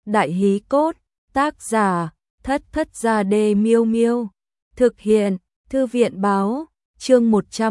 Đại hí cốt, tác giả, Thất Thất Gia Đê Miêu Miêu. Thực hiện, Thư viện báo, chương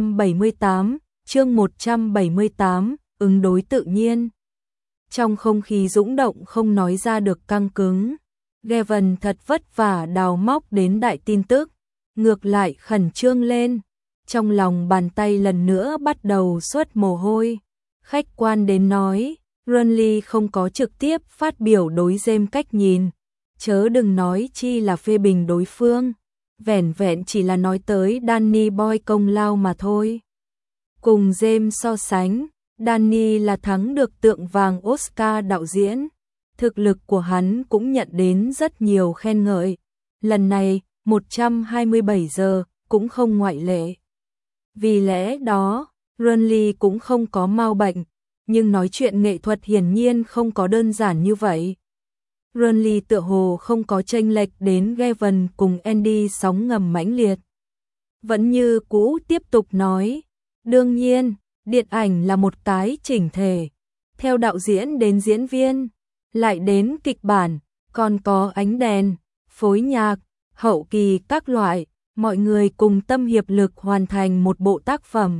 178, ứng đối tự nhiên. Trong không khí dũng động không nói ra được căng cứng, Gavin thật vất vả đào móc đến đại tin tức, ngược lại khẩn trương lên. Trong lòng bàn tay lần nữa bắt đầu xuất mồ hôi. Khách quan đến nói, Renly không có trực tiếp phát biểu đối James cách nhìn, chớ đừng nói chi là phê bình đối phương, vẻn vẹn chỉ là nói tới Danny Boy công lao mà thôi. Cùng James so sánh, Danny là thắng được tượng vàng Oscar đạo diễn, thực lực của hắn cũng nhận đến rất nhiều khen ngợi. Lần này, 127 giờ cũng không ngoại lệ. Vì lẽ đó, Renly cũng không có mau bệnh, nhưng nói chuyện nghệ thuật hiển nhiên không có đơn giản như vậy. Renly tựa hồ không có chênh lệch đến Gavin cùng Andy sóng ngầm mãnh liệt. Vẫn như cũ tiếp tục nói, đương nhiên, điện ảnh là một cái chỉnh thể, theo đạo diễn đến diễn viên, lại đến kịch bản, còn có ánh đèn, phối nhạc, hậu kỳ các loại, mọi người cùng tâm hiệp lực hoàn thành một bộ tác phẩm.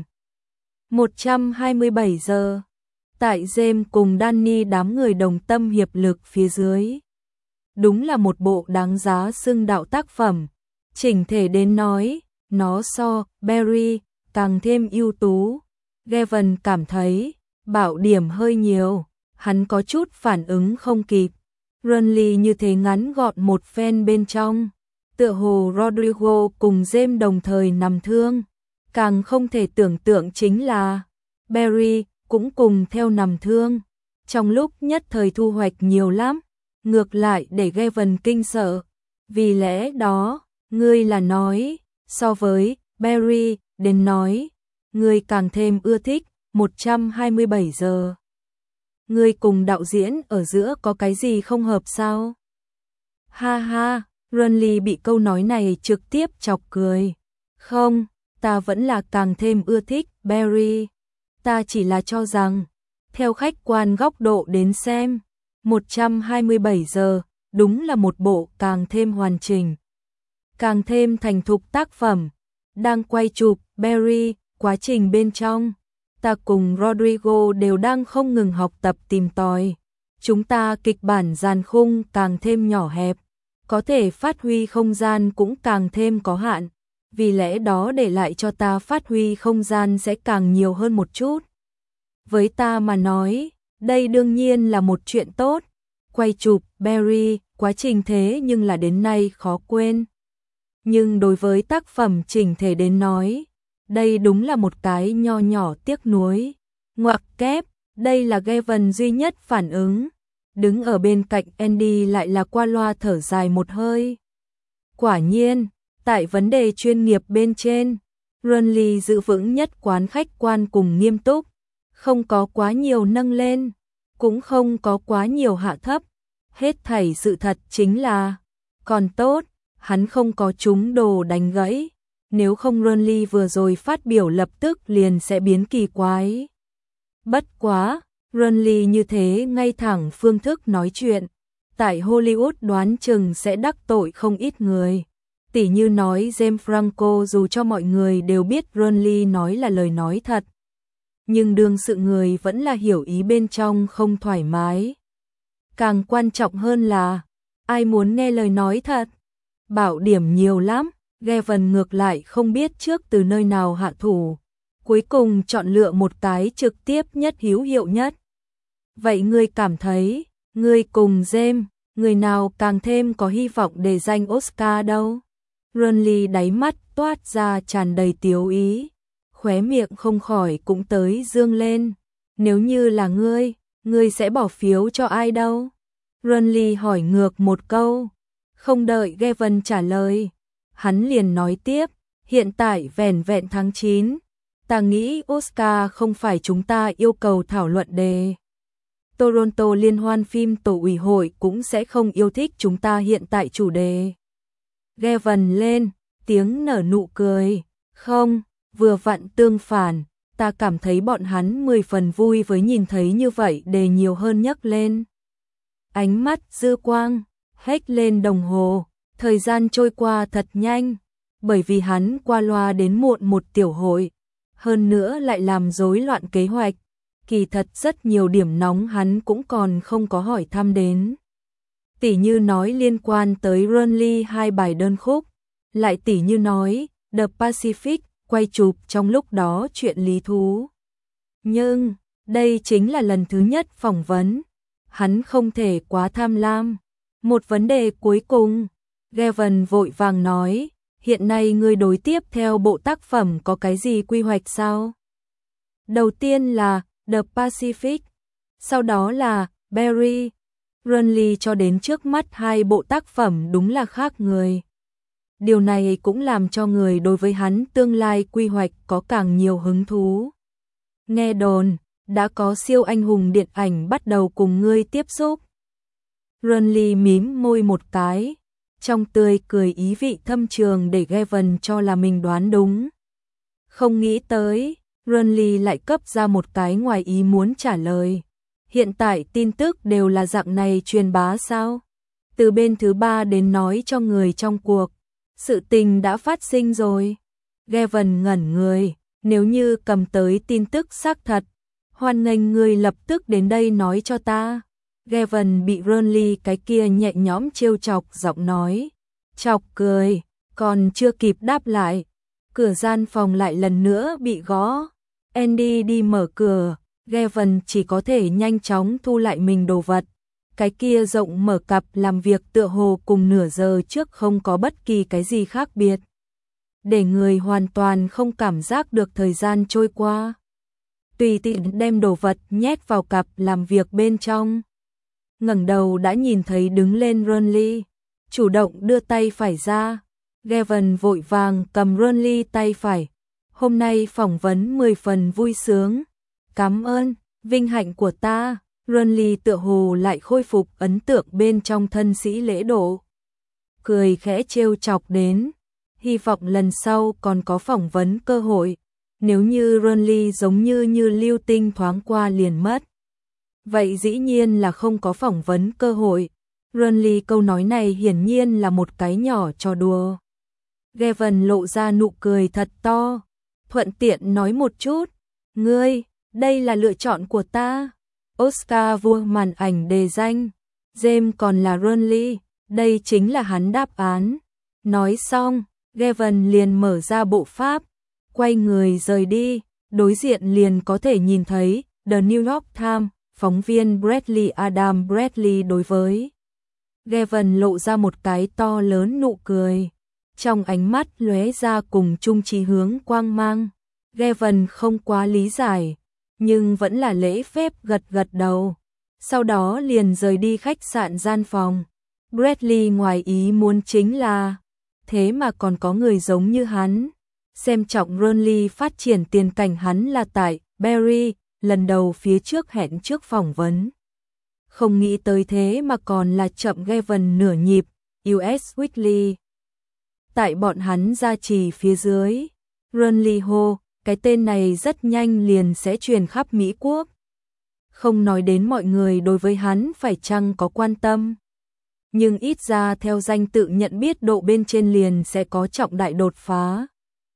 127 giờ, tại James cùng Danny đám người đồng tâm hiệp lực phía dưới. Đúng là một bộ đáng giá xưng đạo tác phẩm, chỉnh thể đến nói, nó so Barry càng thêm ưu tú. Gavin cảm thấy, bảo điểm hơi nhiều, hắn có chút phản ứng không kịp. Renly như thế ngắn gọn một phen bên trong, tựa hồ Rodrigo cùng James đồng thời nằm thương. Càng không thể tưởng tượng chính là Barry cũng cùng theo nằm thương. Trong lúc nhất thời thu hoạch nhiều lắm, ngược lại để Gavin kinh sợ. Vì lẽ đó, ngươi là nói, so với Barry đến nói, ngươi càng thêm ưa thích 127 giờ. Ngươi cùng đạo diễn ở giữa có cái gì không hợp sao? Ha ha, Renly bị câu nói này trực tiếp chọc cười. Không, ta vẫn là càng thêm ưa thích Barry. Ta chỉ là cho rằng, theo khách quan góc độ đến xem, 127 giờ đúng là một bộ càng thêm hoàn chỉnh, càng thêm thành thục tác phẩm. Đang quay chụp Barry, quá trình bên trong, ta cùng Rodrigo đều đang không ngừng học tập tìm tòi. Chúng ta kịch bản dàn khung càng thêm nhỏ hẹp, có thể phát huy không gian cũng càng thêm có hạn. Vì lẽ đó để lại cho ta phát huy không gian sẽ càng nhiều hơn một chút. Với ta mà nói, đây đương nhiên là một chuyện tốt. Quay chụp Barry, quá trình thế nhưng là đến nay khó quên. Nhưng đối với tác phẩm chỉnh thể đến nói, đây đúng là một cái nho nhỏ tiếc nuối. Ngoặc kép, đây là Gavin duy nhất phản ứng. Đứng ở bên cạnh Andy lại là qua loa thở dài một hơi. Quả nhiên, tại vấn đề chuyên nghiệp bên trên, Renly giữ vững nhất quán khách quan cùng nghiêm túc, không có quá nhiều nâng lên, cũng không có quá nhiều hạ thấp. Hết thảy sự thật chính là, còn tốt, hắn không có trúng đồ đánh gãy, nếu không Renly vừa rồi phát biểu lập tức liền sẽ biến kỳ quái. Bất quá, Renly như thế ngay thẳng phương thức nói chuyện, tại Hollywood đoán chừng sẽ đắc tội không ít người. Tỉ như nói James Franco dù cho mọi người đều biết Renly nói là lời nói thật, nhưng đương sự người vẫn là hiểu ý bên trong không thoải mái. Càng quan trọng hơn là, ai muốn nghe lời nói thật? Bảo điểm nhiều lắm, Gavin ngược lại không biết trước từ nơi nào hạ thủ. Cuối cùng chọn lựa một cái trực tiếp nhất hữu hiệu nhất. Vậy ngươi cảm thấy, ngươi cùng James, người nào càng thêm có hy vọng để giành Oscar đâu? Renly đáy mắt toát ra tràn đầy tiếu ý, khóe miệng không khỏi cũng tới dương lên. Nếu như là ngươi sẽ bỏ phiếu cho ai đâu? Renly hỏi ngược một câu, không đợi Gavin trả lời, hắn liền nói tiếp, hiện tại vẻn vẹn tháng 9, ta nghĩ Oscar không phải chúng ta yêu cầu thảo luận đề. Toronto Liên hoan phim tổ ủy hội cũng sẽ không yêu thích chúng ta hiện tại chủ đề. Gavin lên, tiếng nở nụ cười, không, vừa vặn tương phản, ta cảm thấy bọn hắn 10 phần vui với nhìn thấy như vậy đề nhiều hơn nhắc lên. ánh mắt dư quang, hét lên đồng hồ, thời gian trôi qua thật nhanh, bởi vì hắn qua loa đến muộn một tiểu hội, hơn nữa lại làm rối loạn kế hoạch, kỳ thật rất nhiều điểm nóng hắn cũng còn không có hỏi thăm đến. Tỉ như nói liên quan tới Runly 2 bài đơn khúc, lại tỉ như nói The Pacific quay chụp trong lúc đó chuyện lý thú. Nhưng, đây chính là lần thứ nhất phỏng vấn, hắn không thể quá tham lam. Một vấn đề cuối cùng, Gavin vội vàng nói, hiện nay người đối tiếp theo bộ tác phẩm có cái gì quy hoạch sao? Đầu tiên là The Pacific, sau đó là Barry. Runly cho đến trước mắt hai bộ tác phẩm đúng là khác người. Điều này cũng làm cho người đối với hắn tương lai quy hoạch có càng nhiều hứng thú. Nghe đồn, đã có siêu anh hùng điện ảnh bắt đầu cùng ngươi tiếp xúc. Runly mím môi một cái, trong tươi cười ý vị thâm trường để Gavin cho là mình đoán đúng. Không nghĩ tới, Runly lại cấp ra một cái ngoài ý muốn trả lời. Hiện tại tin tức đều là dạng này truyền bá sao? Từ bên thứ ba đến nói cho người trong cuộc. Sự tình đã phát sinh rồi. Gavin ngẩn người, nếu như cầm tới tin tức xác thật, hoan nghênh người lập tức đến đây nói cho ta. Gavin bị Runly cái kia nhẹ nhõm trêu chọc giọng nói. Chọc cười, còn chưa kịp đáp lại. Cửa gian phòng lại lần nữa bị gõ. Andy đi mở cửa, Gavin chỉ có thể nhanh chóng thu lại mình đồ vật. Cái kia rộng mở cặp làm việc tựa hồ cùng nửa giờ trước không có bất kỳ cái gì khác biệt. Để người hoàn toàn không cảm giác được thời gian trôi qua. Tùy tiện đem đồ vật nhét vào cặp làm việc bên trong. Ngẩng đầu đã nhìn thấy đứng lên Runly, chủ động đưa tay phải ra. Gavin vội vàng cầm Runly tay phải. Hôm nay phỏng vấn 10 phần vui sướng. Cảm ơn, vinh hạnh của ta. Runly tựa hồ lại khôi phục ấn tượng bên trong thân sĩ lễ độ. Cười khẽ trêu chọc đến. Hy vọng lần sau còn có phỏng vấn cơ hội. Nếu như Runly giống như lưu tinh thoáng qua liền mất. Vậy dĩ nhiên là không có phỏng vấn cơ hội. Runly câu nói này hiển nhiên là một cái nhỏ trò đùa. Gavin lộ ra nụ cười thật to. Thuận tiện nói một chút. Ngươi, đây là lựa chọn của ta. Oscar vua màn ảnh đề danh. James còn là Runly. Đây chính là hắn đáp án. Nói xong, Gavin liền mở ra bộ pháp. Quay người rời đi. Đối diện liền có thể nhìn thấy The New York Times. Phóng viên Bradley Adam Bradley đối với Gavin lộ ra một cái to lớn nụ cười. Trong ánh mắt lóe ra cùng chung chí hướng quang mang. Gavin không quá lý giải, nhưng vẫn là lễ phép gật gật đầu. Sau đó liền rời đi khách sạn gian phòng. Bradley ngoài ý muốn chính là, thế mà còn có người giống như hắn. Xem trọng Runly phát triển tiền cảnh hắn là tại Barry, lần đầu phía trước hẹn trước phỏng vấn. Không nghĩ tới thế mà còn là chậm Gavin nửa nhịp, US Weekly. Tại bọn hắn gia trì phía dưới, Runly hô, cái tên này rất nhanh liền sẽ truyền khắp Mỹ Quốc. Không nói đến mọi người đối với hắn phải chăng có quan tâm. Nhưng ít ra theo danh tự nhận biết độ bên trên liền sẽ có trọng đại đột phá.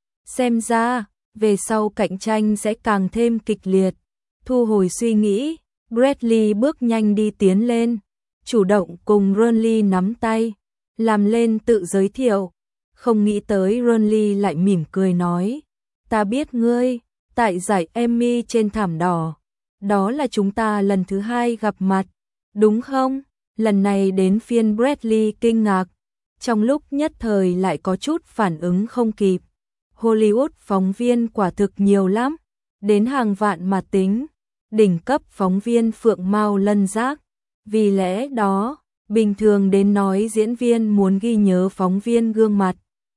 Xem ra, về sau cạnh tranh sẽ càng thêm kịch liệt. Thu hồi suy nghĩ, Bradley bước nhanh đi tiến lên, chủ động cùng Runly nắm tay, làm lên tự giới thiệu. Không nghĩ tới Runly lại mỉm cười nói, ta biết ngươi, tại giải Emmy trên thảm đỏ, đó là chúng ta lần thứ hai gặp mặt, đúng không? Lần này đến phiên Bradley kinh ngạc, trong lúc nhất thời lại có chút phản ứng không kịp. Hollywood phóng viên quả thực nhiều lắm, đến hàng vạn mà tính, đỉnh cấp phóng viên phượng mao lân giác. Vì lẽ đó, bình thường đến nói diễn viên muốn ghi nhớ phóng viên gương mặt.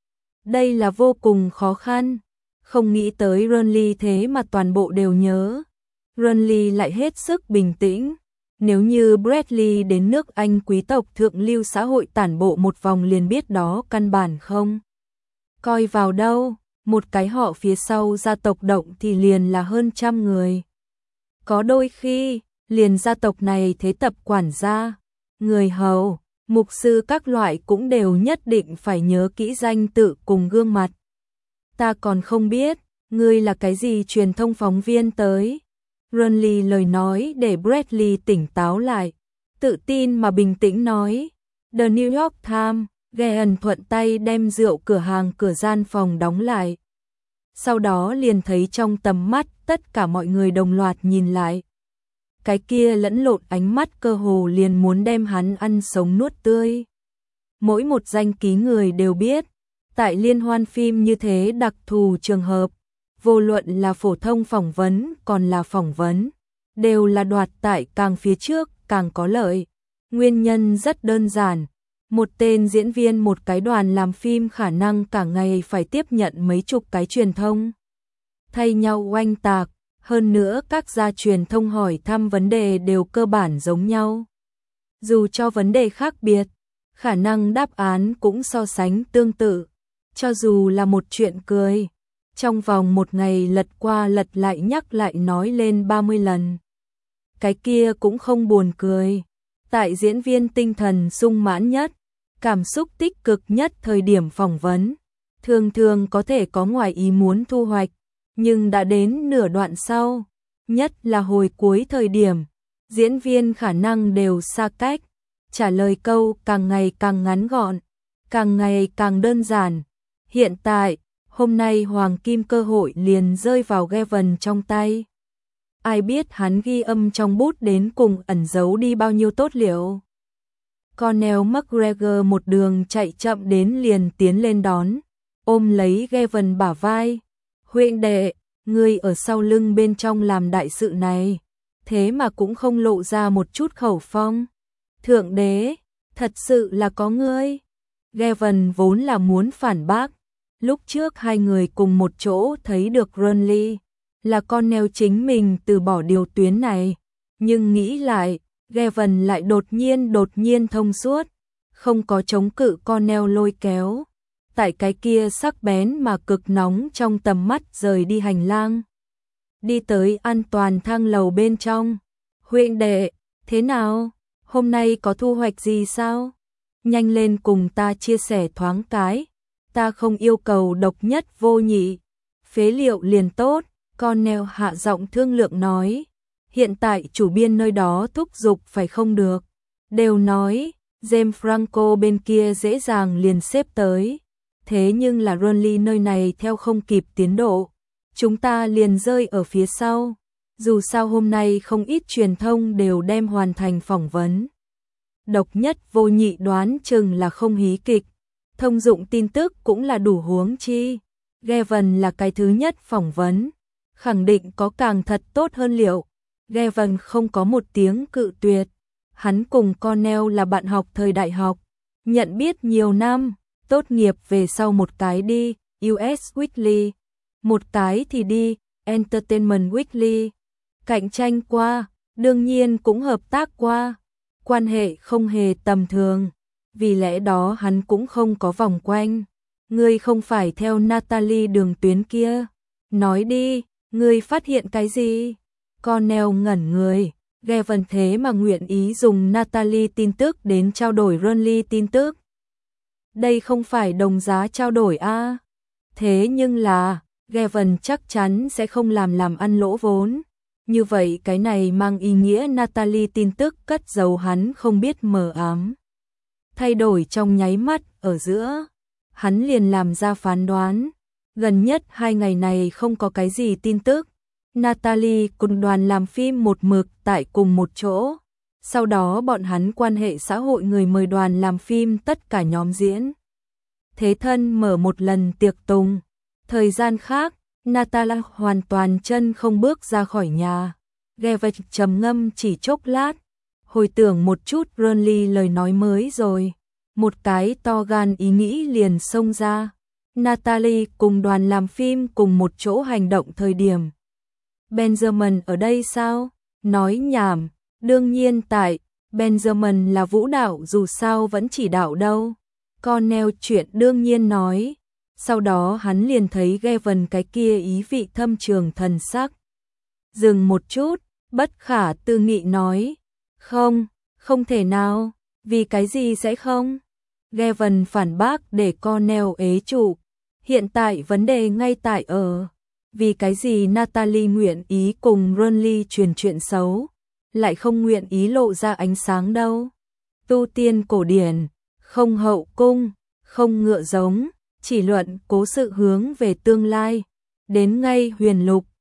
Đây là vô cùng khó khăn, không nghĩ tới Runly thế mà toàn bộ đều nhớ. Runly lại hết sức bình tĩnh. Nếu như Bradley đến nước Anh quý tộc thượng lưu xã hội tản bộ một vòng liền biết đó căn bản không coi vào đâu, một cái họ phía sau gia tộc động thì liền là hơn trăm người. Có đôi khi, liền gia tộc này thế tập quản gia, người hầu, mục sư các loại cũng đều nhất định phải nhớ kỹ danh tự cùng gương mặt. Ta còn không biết, ngươi là cái gì truyền thông phóng viên tới. Runley lời nói để Bradley tỉnh táo lại, tự tin mà bình tĩnh nói. The New York Times. Ghen thuận tay đem rượu cửa hàng cửa gian phòng đóng lại. Sau đó liền thấy trong tầm mắt tất cả mọi người đồng loạt nhìn lại. Cái kia lẫn lộn ánh mắt cơ hồ liền muốn đem hắn ăn sống nuốt tươi. Mỗi một danh ký người đều biết, tại liên hoan phim như thế đặc thù trường hợp, vô luận là phổ thông phỏng vấn còn là phỏng vấn, đều là đoạt tại càng phía trước càng có lợi. Nguyên nhân rất đơn giản. Một tên diễn viên một cái đoàn làm phim khả năng cả ngày phải tiếp nhận mấy chục cái truyền thông. Thay nhau oanh tạc, hơn nữa các gia truyền thông hỏi thăm vấn đề đều cơ bản giống nhau. Dù cho vấn đề khác biệt, khả năng đáp án cũng so sánh tương tự. Cho dù là một chuyện cười, trong vòng một ngày lật qua lật lại nhắc lại nói lên 30 lần. Cái kia cũng không buồn cười. Tại diễn viên tinh thần sung mãn nhất, cảm xúc tích cực nhất thời điểm phỏng vấn, thường thường có thể có ngoài ý muốn thu hoạch, nhưng đã đến nửa đoạn sau, nhất là hồi cuối thời điểm, diễn viên khả năng đều xa cách, trả lời câu càng ngày càng ngắn gọn, càng ngày càng đơn giản. Hiện tại, hôm nay hoàng kim cơ hội liền rơi vào Gavin trong tay. Ai biết hắn ghi âm trong bút đến cùng ẩn giấu đi bao nhiêu tốt liệu. Conor McGregor một đường chạy chậm đến liền tiến lên đón, ôm lấy Gavin bả vai. Huynh đệ, ngươi ở sau lưng bên trong làm đại sự này, thế mà cũng không lộ ra một chút khẩu phong. Thượng đế, thật sự là có ngươi. Gavin vốn là muốn phản bác, lúc trước hai người cùng một chỗ thấy được Runley, là Conor chính mình từ bỏ điều tuyến này, nhưng nghĩ lại, Gavin lại đột nhiên thông suốt, không có chống cự Conor lôi kéo, tại cái kia sắc bén mà cực nóng trong tầm mắt rời đi hành lang, đi tới an toàn thang lầu bên trong. Huynh đệ, thế nào? Hôm nay có thu hoạch gì sao? Nhanh lên cùng ta chia sẻ thoáng cái, ta không yêu cầu độc nhất vô nhị, phế liệu liền tốt. Conor hạ giọng thương lượng nói, hiện tại chủ biên nơi đó thúc giục phải không được, đều nói, James Franco bên kia dễ dàng liền xếp tới, thế nhưng là Runley nơi này theo không kịp tiến độ, chúng ta liền rơi ở phía sau, dù sao hôm nay không ít truyền thông đều đem hoàn thành phỏng vấn. Độc nhất vô nhị đoán chừng là không hí kịch, thông dụng tin tức cũng là đủ huống chi, Gavin là cái thứ nhất phỏng vấn. Khẳng định có càng thật tốt hơn liệu. Gavin không có một tiếng cự tuyệt. Hắn cùng Conor là bạn học thời đại học, nhận biết nhiều năm, tốt nghiệp về sau một cái đi US Weekly, một cái thì đi Entertainment Weekly. Cạnh tranh qua, đương nhiên cũng hợp tác qua, quan hệ không hề tầm thường, vì lẽ đó hắn cũng không có vòng quanh. Ngươi không phải theo Natalie đường tuyến kia, nói đi. Ngươi phát hiện cái gì? Conor ngẩn người, Gavin thế mà nguyện ý dùng Natalie tin tức đến trao đổi Runley tin tức. Đây không phải đồng giá trao đổi a? Thế nhưng là, Gavin chắc chắn sẽ không làm ăn lỗ vốn. Như vậy cái này mang ý nghĩa Natalie tin tức cất giấu hắn không biết mờ ám. Thay đổi trong nháy mắt ở giữa, hắn liền làm ra phán đoán. Gần nhất 2 ngày này không có cái gì tin tức. Natalie cùng đoàn làm phim một mực tại cùng một chỗ. Sau đó bọn hắn quan hệ xã hội người mời đoàn làm phim tất cả nhóm diễn. Thế thân mở một lần tiệc tùng. Thời gian khác, Natalie hoàn toàn chân không bước ra khỏi nhà. Gavin trầm ngâm chỉ chốc lát. Hồi tưởng một chút Runley lời nói mới rồi. Một cái to gan ý nghĩ liền xông ra. Natalie cùng đoàn làm phim cùng một chỗ hành động thời điểm. Benjamin ở đây sao? Nói nhảm, đương nhiên tại, Benjamin là vũ đạo dù sao vẫn chỉ đạo đâu. Conor chuyện đương nhiên nói. Sau đó hắn liền thấy Gavin cái kia ý vị thâm trường thần sắc. Dừng một chút, bất khả tư nghị nói. Không thể nào, Vì cái gì sẽ không? Gavin phản bác để Cornell ế trụ. Hiện tại vấn đề ngay tại ở. Vì cái gì Natalie nguyện ý cùng Ronly truyền chuyện xấu, lại không nguyện ý lộ ra ánh sáng đâu. Tu tiên cổ điển, không hậu cung, không ngựa giống, chỉ luận cố sự hướng về tương lai. Đến ngay huyền lục,